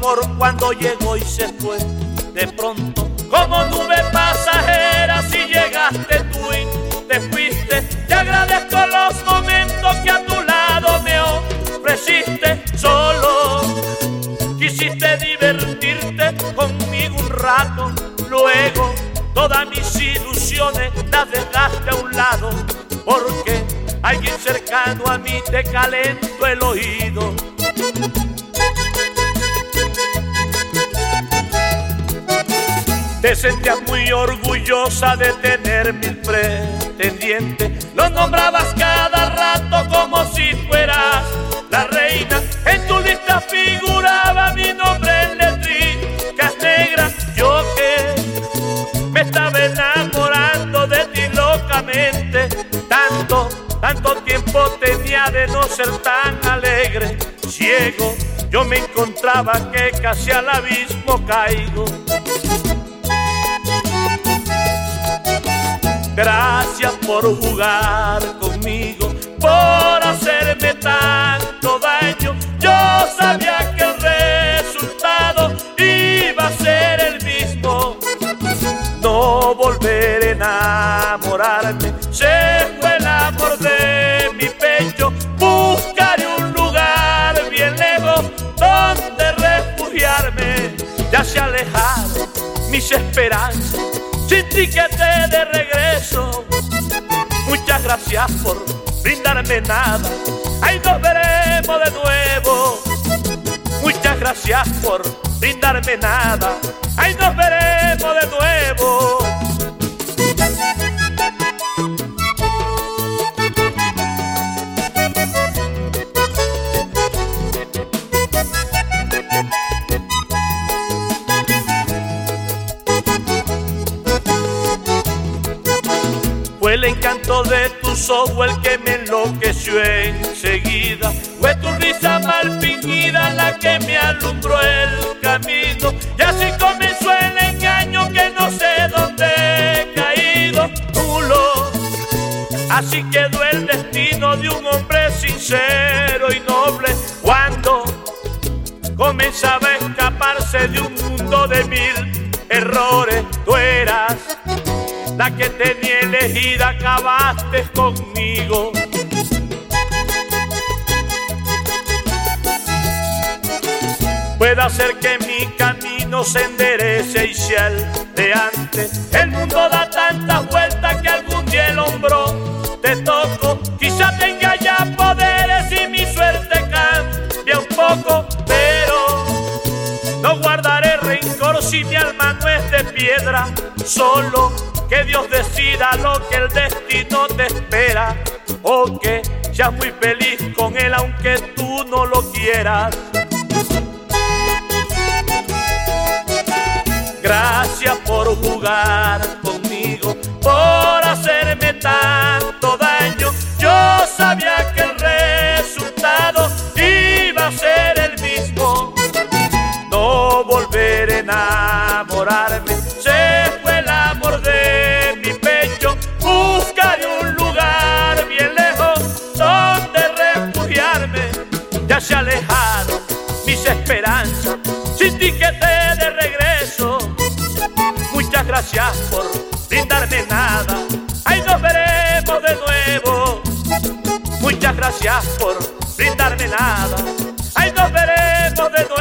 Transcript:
amor cuando llegó y se fue. De pronto, como nube pasajera, si llegaste tú y te fuiste. Te agradezco los momentos que a tu lado me ofreciste. Solo quisiste divertirte conmigo un rato. Luego todas mis ilusiones las dejaste a un lado, porque alguien cercano a mí te calentó el oído. Te sentías muy orgullosa de tener mil pretendientes. Los nombrabas cada rato como si fueras la reina. En tu lista figuraba mi nombre en letricas negras. Yo que me estaba enamorando de ti locamente. Tanto tiempo tenía de no ser tan alegre. Ciego, yo me encontraba que casi al abismo caigo. Gracias por jugar conmigo, por hacerme tanto daño. Yo sabía que el resultado iba a ser el mismo. No volver a enamorarme, se fue el amor de mi pecho. Buscaré un lugar bien lejos donde refugiarme. Ya se alejaron mis esperanzas, sin tiquete de regreso. Muchas gracias por brindarme nada, ahí nos veremos de nuevo. Muchas gracias por brindarme nada, ahí nos veremos de nuevo. Fue el encanto de tus ojos el que me enloqueció enseguida. Fue tu risa mal fingida la que me alumbró el camino. Y así comenzó el engaño que no sé dónde he caído. Nulo, así quedó el destino de un hombre sincero y noble. Cuando comenzaba a escaparse de un mundo de mil errores, tú eras la que tenía elegida, acabaste conmigo. Puede hacer que mi camino se enderece y sea el de antes. El mundo da tantas vueltas que algún día el hombro te toco. Quizá tenga ya poderes y mi suerte cambia un poco, pero no guardaré rencor si mi alma no es de piedra. Solo que Dios decida lo que el destino te espera, o que seas muy feliz con él aunque tú no lo quieras. Gracias por jugar conmigo, por hacerme tanto daño. Yo sabía que el resultado iba a ser el mismo. No volver a enamorarme, se fue el amor de mi pecho. Buscaré un lugar bien lejos donde refugiarme. Ya se alejaron mis esperanzas, sin tiquete de regreso. Muchas gracias por brindarme nada, ahí nos veremos de nuevo. Muchas gracias por brindarme nada, ahí nos veremos de nuevo.